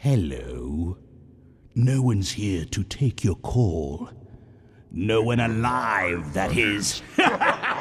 Hello. No one's here to take your call. No one alive, that is.